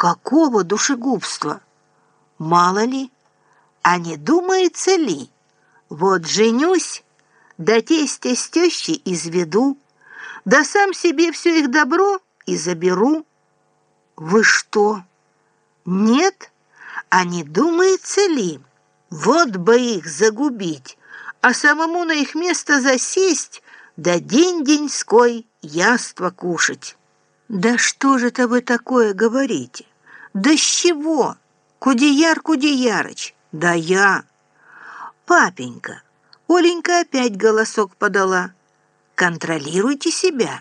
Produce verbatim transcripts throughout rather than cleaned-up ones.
Какого душегубства? Мало ли, а не думается ли? Вот женюсь, да тестя с тещей изведу, да сам себе все их добро и заберу. Вы что? Нет? А не думается ли? Вот бы их загубить, а самому на их место засесть, да день-деньской яство кушать. Да что же это вы такое говорите? Да с чего? Кудеяр Кудеярыч, да я. Папенька, Оленька опять голосок подала. Контролируйте себя.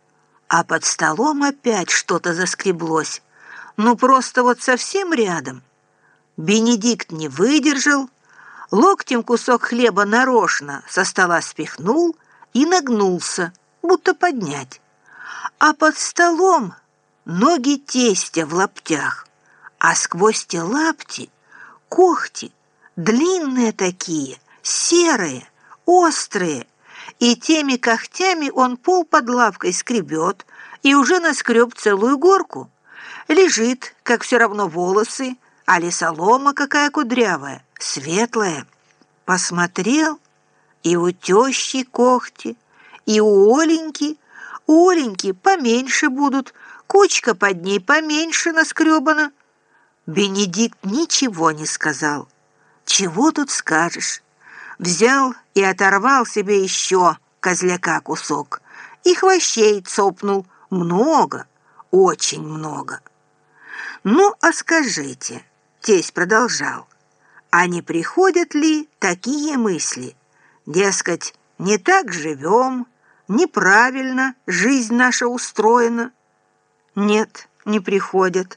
А под столом опять что-то заскреблось. Ну просто вот совсем рядом. Бенедикт не выдержал, локтем кусок хлеба нарочно со стола спихнул и нагнулся, будто поднять. А под столом ноги тестя в лаптях, а сквозь те лапти когти, длинные такие, серые, острые, и теми когтями он пол под лавкой скребет и уже наскреб целую горку. Лежит, как все равно волосы, али солома какая кудрявая, светлая. Посмотрел, и у тещи когти, и у Оленьки. У Оленьки поменьше будут, кучка под ней поменьше наскребана. Бенедикт ничего не сказал. Чего тут скажешь? Взял и оторвал себе еще козляка кусок и хвощей цопнул. Много, очень много. Ну, а скажите, тесть продолжал, а не приходят ли такие мысли? Дескать, не так живем, неправильно жизнь наша устроена? Нет, не приходят.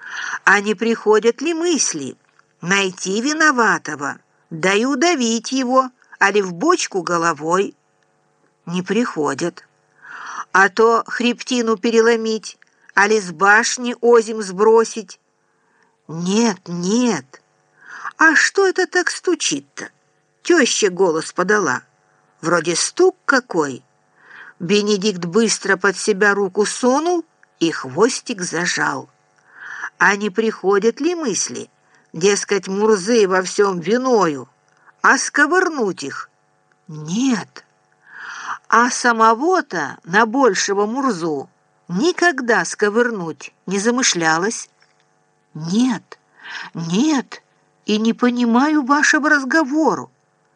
А не приходят ли мысли найти виноватого, да и удавить его, али в бочку головой? Не приходят. А то хребтину переломить, али с башни озим сбросить? Нет, нет. А что это так стучит-то? Теща голос подала. Вроде стук какой. Бенедикт быстро под себя руку сунул и хвостик зажал. А не приходят ли мысли, дескать, Мурзы во всем виною, а сковырнуть их? Нет. А самого-то на большего Мурзу никогда сковырнуть не замышлялось? Нет, нет, и не понимаю вашего разговору.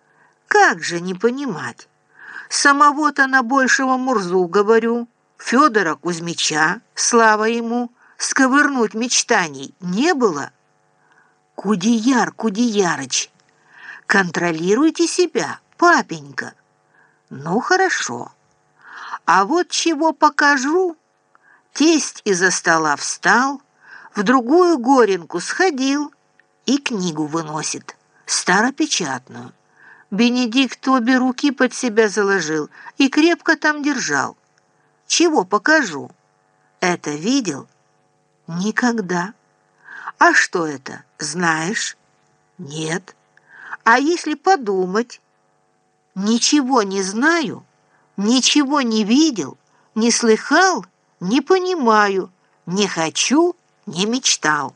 Как же не понимать? Самого-то на большего Мурзу, говорю, Федора Кузьмича, слава ему, сковырнуть мечтаний не было. Кудеяр Кудеярыч, контролируйте себя, папенька. Ну, хорошо. А вот чего покажу. Тесть из-за стола встал, в другую горенку сходил и книгу выносит, старопечатную. Бенедикт обе руки под себя заложил и крепко там держал. Чего покажу? Это видел? Никогда. А что это, знаешь? Нет. А если подумать? Ничего не знаю, ничего не видел, не слыхал, не понимаю, не хочу, не мечтал.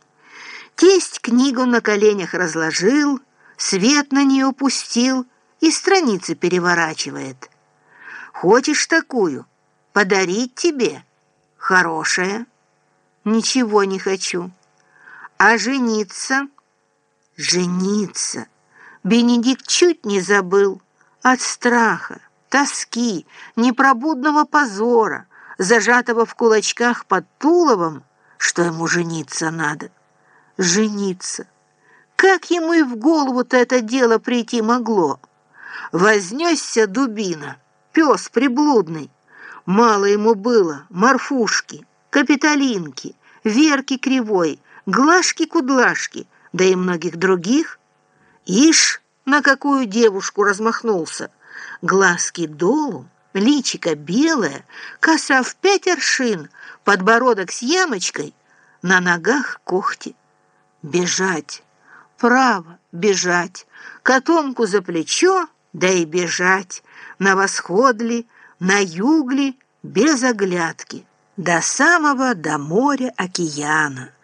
Тесть книгу на коленях разложил, свет на нее пустил и страницы переворачивает. Хочешь такую? Подарить тебе? Хорошая. Ничего не хочу. А жениться? Жениться. Бенедикт чуть не забыл. От страха, тоски, непробудного позора, зажатого в кулачках под туловом, что ему жениться надо. Жениться. Как ему и в голову-то это дело прийти могло? Вознесся дубина, пес приблудный. Мало ему было Марфушки, Капитолинки, Верки Кривой, Глашки-Кудлашки, да и многих других. Ишь, на какую девушку размахнулся! Глазки долу, личико белое, коса в пять аршин, подбородок с ямочкой, на ногах когти. Бежать, право, бежать, котомку за плечо, да и бежать, на восход ли, на юг ли, без оглядки. до самого до моря океана.